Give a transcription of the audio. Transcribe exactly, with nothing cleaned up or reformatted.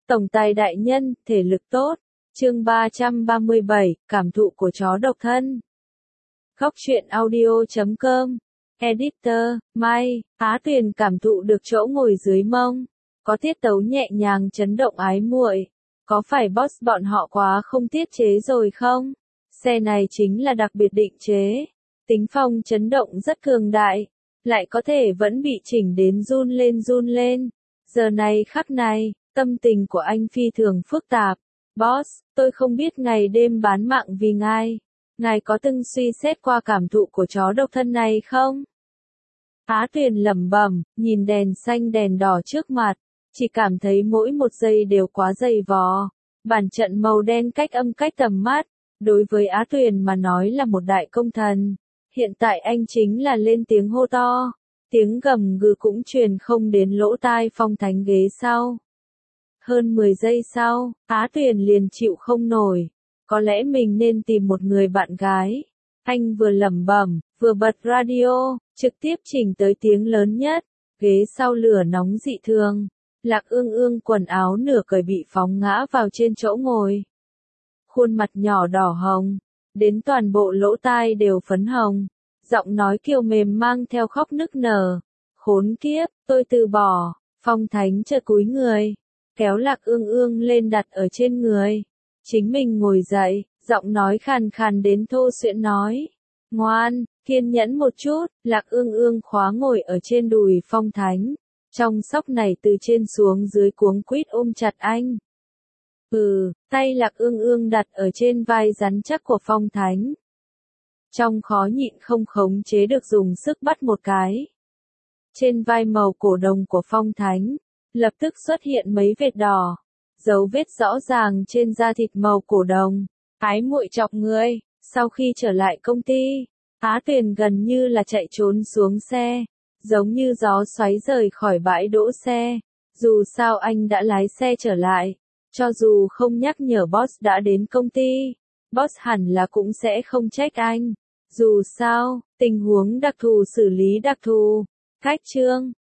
Tổng tài đại nhân, thể lực tốt. Chương ba trăm ba mươi bảy, cảm thụ của chó độc thân. Góc truyện audio chấm com. Editor, May, Á Tuyền cảm thụ được chỗ ngồi dưới mông. Có tiết tấu nhẹ nhàng chấn động ái muội. Có phải boss bọn họ quá không tiết chế rồi không? Xe này chính là đặc biệt định chế. Tính phong chấn động rất cường đại. Lại có thể vẫn bị chỉnh đến run lên run lên. Giờ này khắc này, tâm tình của anh phi thường phức tạp. Boss, tôi không biết ngày đêm bán mạng vì ngài. Ngài có từng suy xét qua cảm thụ của chó độc thân này không? Á Tuyền lẩm bẩm, nhìn đèn xanh đèn đỏ trước mặt, chỉ cảm thấy mỗi một giây đều quá dày vò. Bản trận màu đen cách âm cách tầm mắt, đối với Á Tuyền mà nói là một đại công thần. Hiện tại anh chính là lên tiếng hô to, tiếng gầm gừ cũng truyền không đến lỗ tai Phong Thánh ghế sau. Hơn mười giây sau, Á Tuyền liền chịu không nổi. Có lẽ mình nên tìm một người bạn gái. Anh vừa lẩm bẩm, vừa bật radio, trực tiếp chỉnh tới tiếng lớn nhất. Ghế sau lửa nóng dị thường. Lạc Ương Ương quần áo nửa cởi bị phóng ngã vào trên chỗ ngồi. Khuôn mặt nhỏ đỏ hồng, đến toàn bộ lỗ tai đều phấn hồng. Giọng nói kiều mềm mang theo khóc nức nở. Khốn kiếp, tôi từ bỏ. Phong Thánh chợt cúi người, kéo Lạc Ương Ương lên đặt ở trên người. Chính mình ngồi dậy, giọng nói khàn khàn đến thô xuyễn nói. Ngoan, kiên nhẫn một chút. Lạc Ương Ương khóa ngồi ở trên đùi Phong Thánh. Trong sóc này từ trên xuống dưới cuống quýt ôm chặt anh. Ừ, tay Lạc Ương Ương đặt ở trên vai rắn chắc của Phong Thánh. Trong khó nhịn không khống chế được dùng sức bắt một cái. Trên vai màu cổ đồng của Phong Thánh, lập tức xuất hiện mấy vết đỏ. Dấu vết rõ ràng trên da thịt màu cổ đồng. Ái muội chọc người. Sau khi trở lại công ty, Á Tuyền gần như là chạy trốn xuống xe. Giống như gió xoáy rời khỏi bãi đỗ xe. Dù sao anh đã lái xe trở lại. Cho dù không nhắc nhở boss đã đến công ty, boss hẳn là cũng sẽ không trách anh. Dù sao, tình huống đặc thù xử lý đặc thù. Cách chương,